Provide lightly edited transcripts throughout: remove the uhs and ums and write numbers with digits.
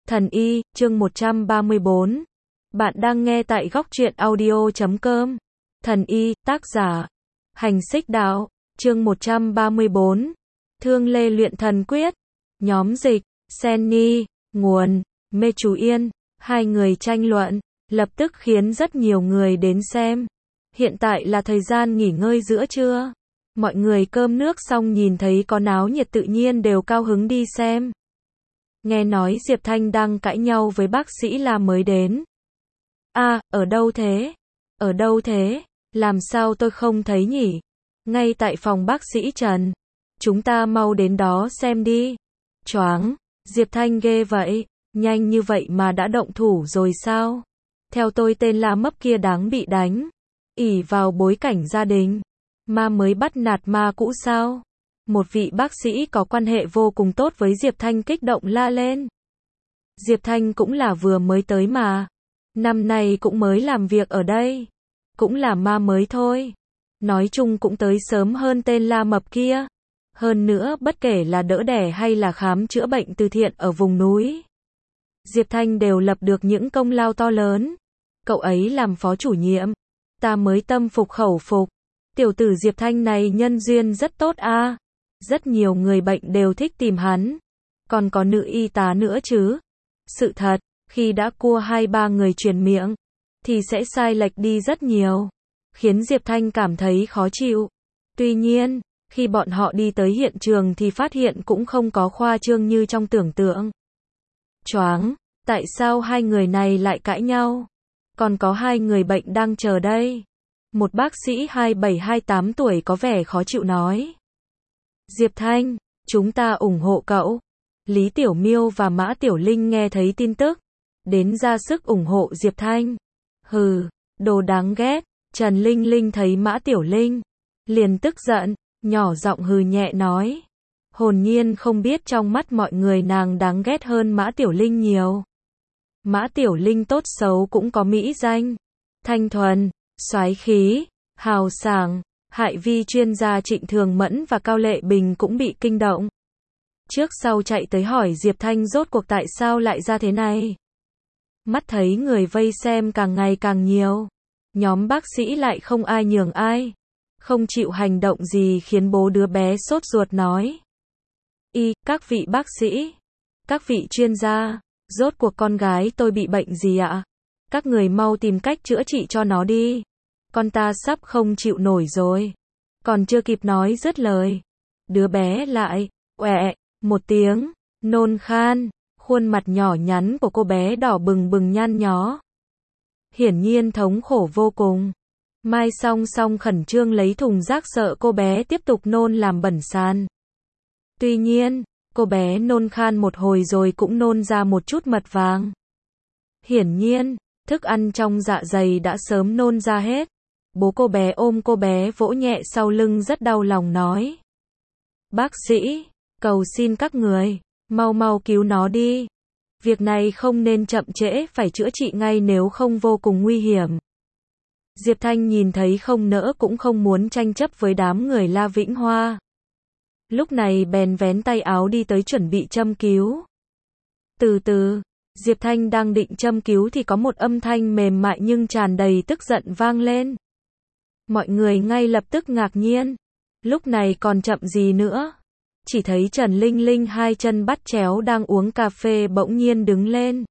Thần y, chương 134. Bạn đang nghe tại góc truyện audio.com. Thần y, tác giả Hành Xích Đạo, chương 134. Thương Lê luyện thần quyết. Nhóm dịch, Senny, nguồn, Mê Chú Yên, hai người tranh luận, lập tức khiến rất nhiều người đến xem. Hiện tại là thời gian nghỉ ngơi giữa trưa. Mọi người cơm nước xong nhìn thấy có náo nhiệt tự nhiên đều cao hứng đi xem. Nghe nói Diệp Thanh đang cãi nhau với bác sĩ là mới đến. Ở đâu thế? Ở đâu thế? Làm sao tôi không thấy nhỉ? Ngay tại phòng bác sĩ Trần. Chúng ta mau đến đó xem đi. Choáng, Diệp Thanh ghê vậy, nhanh như vậy mà đã động thủ rồi sao? Theo tôi tên La Mấp kia đáng bị đánh. Ỷ vào bối cảnh gia đình, ma mới bắt nạt ma cũ sao? Một vị bác sĩ có quan hệ vô cùng tốt với Diệp Thanh kích động la lên. Diệp Thanh cũng là vừa mới tới mà. Năm nay cũng mới làm việc ở đây. Cũng là ma mới thôi. Nói chung cũng tới sớm hơn tên La Mập kia. Hơn nữa bất kể là đỡ đẻ hay là khám chữa bệnh từ thiện ở vùng núi, Diệp Thanh đều lập được những công lao to lớn. Cậu ấy làm phó chủ nhiệm. Ta mới tâm phục khẩu phục. Tiểu tử Diệp Thanh này nhân duyên rất tốt a. Rất nhiều người bệnh đều thích tìm hắn. Còn có nữ y tá nữa chứ. Sự thật, khi đã cua 2-3 người truyền miệng, thì sẽ sai lệch đi rất nhiều. Khiến Diệp Thanh cảm thấy khó chịu. Tuy nhiên, khi bọn họ đi tới hiện trường thì phát hiện cũng không có khoa trương như trong tưởng tượng. Choáng, tại sao hai người này lại cãi nhau? Còn có 2 người bệnh đang chờ đây. Một bác sĩ 27-28 tuổi có vẻ khó chịu nói. Diệp Thanh, chúng ta ủng hộ cậu. Lý Tiểu Miêu và Mã Tiểu Linh nghe thấy tin tức, đến ra sức ủng hộ Diệp Thanh. Hừ, đồ đáng ghét. Trần Linh Linh thấy Mã Tiểu Linh, liền tức giận, nhỏ giọng hừ nhẹ nói. Hồn nhiên không biết trong mắt mọi người nàng đáng ghét hơn Mã Tiểu Linh nhiều. Mã Tiểu Linh tốt xấu cũng có mỹ danh. Thanh thuần, soái khí, hào sảng. Hại vi chuyên gia Trịnh Thường Mẫn và Cao Lệ Bình cũng bị kinh động. Trước sau chạy tới hỏi Diệp Thanh rốt cuộc tại sao lại ra thế này. Mắt thấy người vây xem càng ngày càng nhiều. Nhóm bác sĩ lại không ai nhường ai. Không chịu hành động gì khiến bố đứa bé sốt ruột nói. Các vị bác sĩ, các vị chuyên gia, rốt cuộc con gái tôi bị bệnh gì ạ? Các người mau tìm cách chữa trị cho nó đi. Con ta sắp không chịu nổi rồi. Còn chưa kịp nói dứt lời, đứa bé lại oẹ một tiếng, nôn khan. Khuôn mặt nhỏ nhắn của cô bé đỏ bừng bừng nhăn nhó. Hiển nhiên thống khổ vô cùng. Mai Song Song khẩn trương lấy thùng rác sợ cô bé tiếp tục nôn làm bẩn sàn. Tuy nhiên, cô bé nôn khan một hồi rồi cũng nôn ra một chút mật vàng. Hiển nhiên, thức ăn trong dạ dày đã sớm nôn ra hết. Bố cô bé ôm cô bé vỗ nhẹ sau lưng rất đau lòng nói. Bác sĩ, cầu xin các người, mau mau cứu nó đi. Việc này không nên chậm trễ, phải chữa trị ngay nếu không vô cùng nguy hiểm. Diệp Thanh nhìn thấy không nỡ cũng không muốn tranh chấp với đám người La Vĩnh Hoa. Lúc này bèn vén tay áo đi tới chuẩn bị châm cứu. Từ từ, Diệp Thanh đang định châm cứu thì có một âm thanh mềm mại nhưng tràn đầy tức giận vang lên. Mọi người ngay lập tức ngạc nhiên. Lúc này còn chậm gì nữa? Chỉ thấy Trần Linh Linh 2 chân bắt chéo đang uống cà phê bỗng nhiên đứng lên.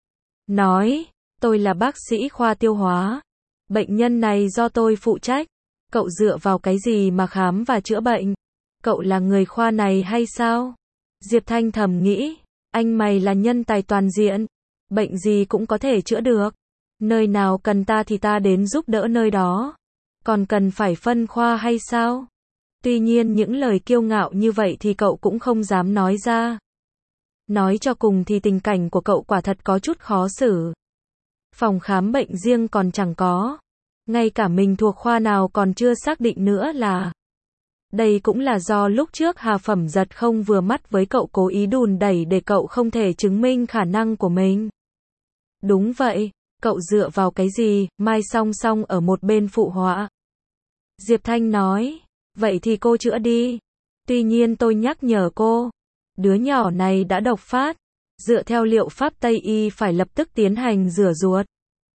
Nói, tôi là bác sĩ khoa tiêu hóa. Bệnh nhân này do tôi phụ trách. Cậu dựa vào cái gì mà khám và chữa bệnh? Cậu là người khoa này hay sao? Diệp Thanh thầm nghĩ, anh mày là nhân tài toàn diện. Bệnh gì cũng có thể chữa được. Nơi nào cần ta thì ta đến giúp đỡ nơi đó. Còn cần phải phân khoa hay sao? Tuy nhiên những lời kiêu ngạo như vậy thì cậu cũng không dám nói ra. Nói cho cùng thì tình cảnh của cậu quả thật có chút khó xử. Phòng khám bệnh riêng còn chẳng có. Ngay cả mình thuộc khoa nào còn chưa xác định nữa là. Đây cũng là do lúc trước Hà Phẩm Giật không vừa mắt với cậu cố ý đùn đẩy để cậu không thể chứng minh khả năng của mình. Đúng vậy, cậu dựa vào cái gì? Mai Song Song ở một bên phụ họa. Diệp Thanh nói, vậy thì cô chữa đi. Tuy nhiên tôi nhắc nhở cô, đứa nhỏ này đã độc phát. Dựa theo liệu pháp Tây y phải lập tức tiến hành rửa ruột.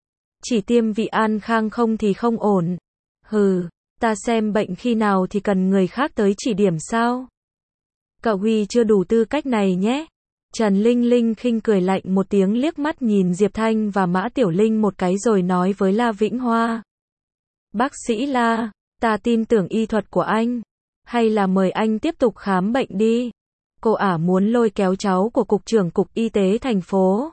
Chỉ tiêm vị an khang không thì không ổn. Hừ, ta xem bệnh khi nào thì cần người khác tới chỉ điểm sao? Cậu Huy chưa đủ tư cách này nhé. Trần Linh Linh khinh cười lạnh một tiếng, liếc mắt nhìn Diệp Thanh và Mã Tiểu Linh một cái rồi nói với La Vĩnh Hoa. Bác sĩ La, ta tin tưởng y thuật của anh. Hay là mời anh tiếp tục khám bệnh đi. Cô ả muốn lôi kéo cháu của cục trưởng cục y tế thành phố.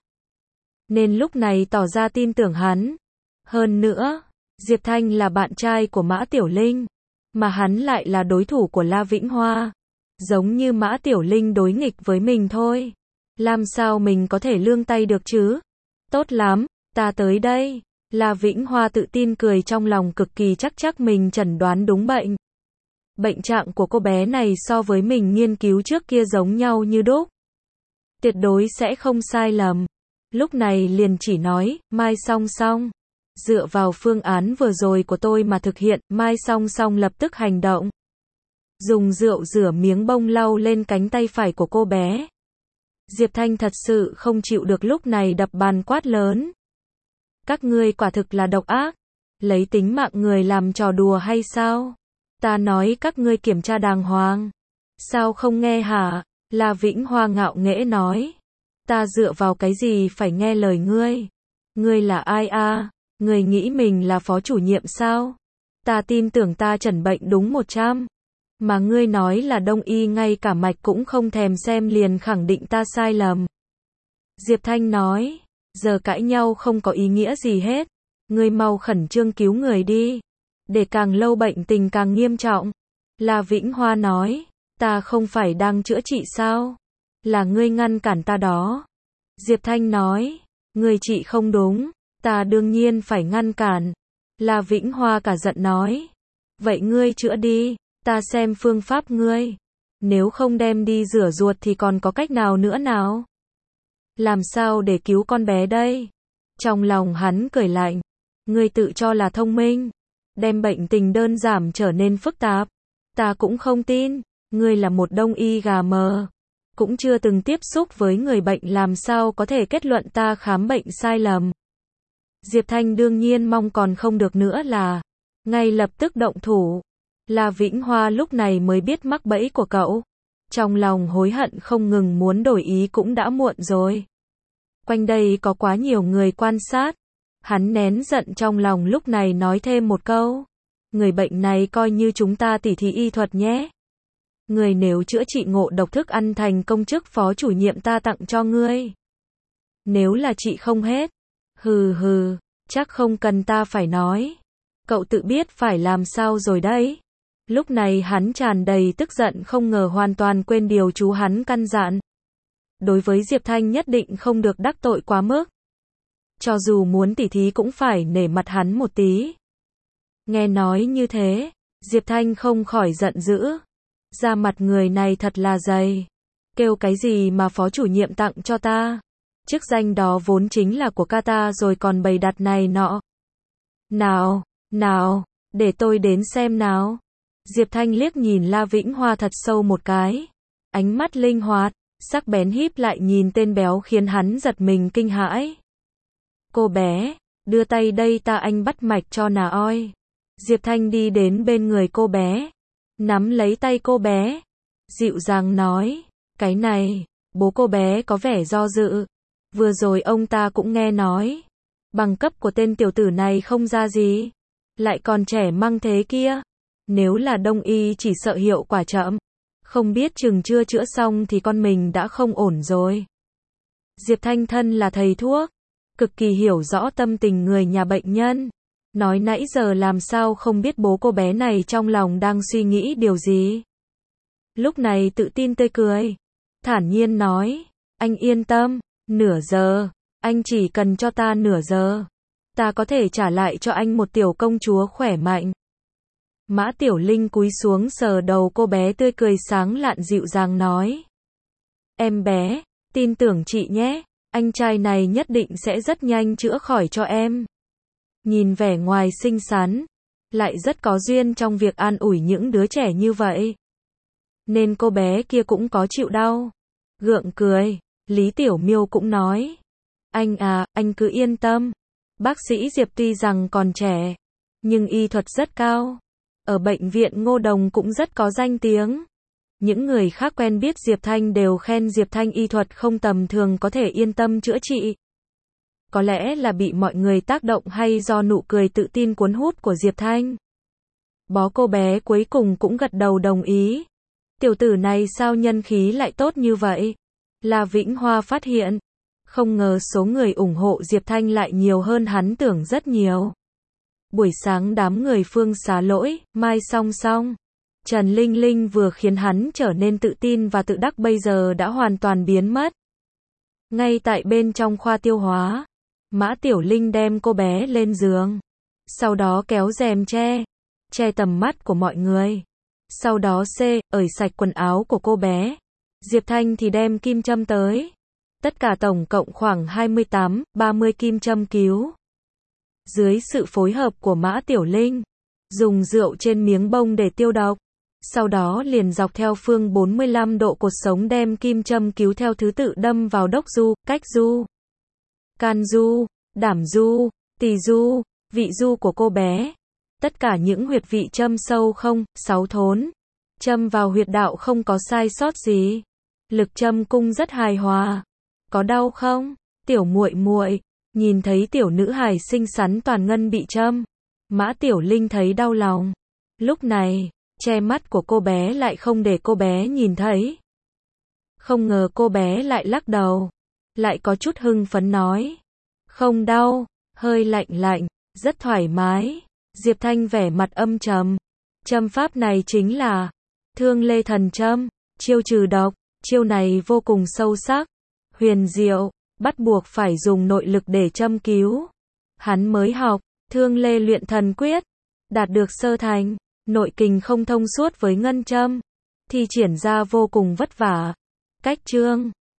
Nên lúc này tỏ ra tin tưởng hắn. Hơn nữa, Diệp Thanh là bạn trai của Mã Tiểu Linh. Mà hắn lại là đối thủ của La Vĩnh Hoa. Giống như Mã Tiểu Linh đối nghịch với mình thôi. Làm sao mình có thể lương tay được chứ? Tốt lắm, ta tới đây. La Vĩnh Hoa tự tin cười, trong lòng cực kỳ chắc mình chẩn đoán đúng bệnh. Bệnh trạng của cô bé này so với mình nghiên cứu trước kia giống nhau như đúc. Tuyệt đối sẽ không sai lầm. Lúc này liền chỉ nói, Mai Song Song. Dựa vào phương án vừa rồi của tôi mà thực hiện, Mai Song Song lập tức hành động. Dùng rượu rửa miếng bông lau lên cánh tay phải của cô bé. Diệp Thanh thật sự không chịu được, lúc này đập bàn quát lớn. Các ngươi quả thực là độc ác. Lấy tính mạng người làm trò đùa hay sao? Ta nói các ngươi kiểm tra đàng hoàng. Sao không nghe hả? La Vĩnh Hoa ngạo nghễ nói. Ta dựa vào cái gì phải nghe lời ngươi? Ngươi là ai a? Ngươi nghĩ mình là phó chủ nhiệm sao? Ta tin tưởng ta chẩn bệnh đúng 100. Mà ngươi nói là đông y, ngay cả mạch cũng không thèm xem liền khẳng định ta sai lầm. Diệp Thanh nói, giờ cãi nhau không có ý nghĩa gì hết. Ngươi mau khẩn trương cứu người đi. Để càng lâu bệnh tình càng nghiêm trọng. La Vĩnh Hoa nói, ta không phải đang chữa trị sao? Là ngươi ngăn cản ta đó. Diệp Thanh nói, ngươi trị không đúng, ta đương nhiên phải ngăn cản. La Vĩnh Hoa cả giận nói, vậy ngươi chữa đi, ta xem phương pháp ngươi. Nếu không đem đi rửa ruột thì còn có cách nào nữa nào? Làm sao để cứu con bé đây? Trong lòng hắn cười lạnh, ngươi tự cho là thông minh, đem bệnh tình đơn giản trở nên phức tạp. Ta cũng không tin, ngươi là một đông y gà mờ, cũng chưa từng tiếp xúc với người bệnh, làm sao có thể kết luận ta khám bệnh sai lầm. Diệp Thanh đương nhiên mong còn không được nữa là ngay lập tức động thủ. La Vĩnh Hoa lúc này mới biết mắc bẫy của cậu. Trong lòng hối hận không ngừng, muốn đổi ý cũng đã muộn rồi. Quanh đây có quá nhiều người quan sát. Hắn nén giận trong lòng, lúc này nói thêm một câu. Người bệnh này coi như chúng ta tỉ thí y thuật nhé. Người nếu chữa trị ngộ độc thức ăn thành công, chức phó chủ nhiệm ta tặng cho ngươi. Nếu là trị không hết, hừ, chắc không cần ta phải nói. Cậu tự biết phải làm sao rồi đấy. Lúc này hắn tràn đầy tức giận, không ngờ hoàn toàn quên điều chú hắn căn dặn. Đối với Diệp Thanh nhất định không được đắc tội quá mức. Cho dù muốn tỉ thí cũng phải nể mặt hắn một tí. Nghe nói như thế, Diệp Thanh không khỏi giận dữ. Da mặt người này thật là dày. Kêu cái gì mà phó chủ nhiệm tặng cho ta? Chức danh đó vốn chính là của ca ta rồi còn bày đặt này nọ. Nào, để tôi đến xem nào. Diệp Thanh liếc nhìn La Vĩnh Hoa thật sâu một cái. Ánh mắt linh hoạt, sắc bén híp lại nhìn tên béo khiến hắn giật mình kinh hãi. Cô bé, đưa tay đây ta anh bắt mạch cho nà oi. Diệp Thanh đi đến bên người cô bé, nắm lấy tay cô bé, dịu dàng nói, cái này, bố cô bé có vẻ do dự. Vừa rồi ông ta cũng nghe nói, bằng cấp của tên tiểu tử này không ra gì, lại còn trẻ măng thế kia. Nếu là đông y chỉ sợ hiệu quả chậm, không biết chừng chưa chữa xong thì con mình đã không ổn rồi. Diệp Thanh thân là thầy thuốc, cực kỳ hiểu rõ tâm tình người nhà bệnh nhân. Nói nãy giờ làm sao không biết bố cô bé này trong lòng đang suy nghĩ điều gì. Lúc này tự tin tươi cười, thản nhiên nói, anh yên tâm, nửa giờ, anh chỉ cần cho ta nửa giờ, ta có thể trả lại cho anh một tiểu công chúa khỏe mạnh. Mã Tiểu Linh cúi xuống sờ đầu cô bé, tươi cười sáng lạn dịu dàng nói, em bé, tin tưởng chị nhé, anh trai này nhất định sẽ rất nhanh chữa khỏi cho em. Nhìn vẻ ngoài xinh xắn, lại rất có duyên trong việc an ủi những đứa trẻ như vậy. Nên cô bé kia cũng có chịu đau. Gượng cười, Lý Tiểu Miêu cũng nói. Anh à, anh cứ yên tâm. Bác sĩ Diệp tuy rằng còn trẻ, nhưng y thuật rất cao. Ở bệnh viện Ngô Đồng cũng rất có danh tiếng. Những người khác quen biết Diệp Thanh đều khen Diệp Thanh y thuật không tầm thường, có thể yên tâm chữa trị. Có lẽ là bị mọi người tác động hay do nụ cười tự tin cuốn hút của Diệp Thanh. Bó cô bé cuối cùng cũng gật đầu đồng ý. Tiểu tử này sao nhân khí lại tốt như vậy? La Vĩnh Hoa phát hiện. Không ngờ số người ủng hộ Diệp Thanh lại nhiều hơn hắn tưởng rất nhiều. Buổi sáng đám người Phương Xá Lỗi, Mai Song Song, Trần Linh Linh vừa khiến hắn trở nên tự tin và tự đắc bây giờ đã hoàn toàn biến mất. Ngay tại bên trong khoa tiêu hóa, Mã Tiểu Linh đem cô bé lên giường. Sau đó kéo rèm che tầm mắt của mọi người. Sau đó ởi sạch quần áo của cô bé. Diệp Thanh thì đem kim châm tới. Tất cả tổng cộng khoảng 28-30 kim châm cứu. Dưới sự phối hợp của Mã Tiểu Linh, dùng rượu trên miếng bông để tiêu độc. Sau đó liền dọc theo phương 45 độ cột sống đem kim châm cứu theo thứ tự đâm vào đốc du, cách du, can du, đảm du, tỳ du, vị du của cô bé. Tất cả những huyệt vị châm sâu không, 6 thốn. Châm vào huyệt đạo không có sai sót gì. Lực châm cung rất hài hòa. Có đau không? Tiểu muội muội, nhìn thấy tiểu nữ hài xinh xắn toàn ngân bị châm, Mã Tiểu Linh thấy đau lòng. Lúc này, che mắt của cô bé lại không để cô bé nhìn thấy. Không ngờ cô bé lại lắc đầu, lại có chút hưng phấn nói. Không đau, hơi lạnh lạnh, rất thoải mái. Diệp Thanh vẻ mặt âm trầm. Châm pháp này chính là Thương Lê Thần Châm, chiêu trừ độc. Chiêu này vô cùng sâu sắc, huyền diệu, bắt buộc phải dùng nội lực để châm cứu. Hắn mới học Thương Lê Luyện Thần Quyết, đạt được sơ thành, nội kình không thông suốt với ngân châm, thi triển ra vô cùng vất vả. Cách chương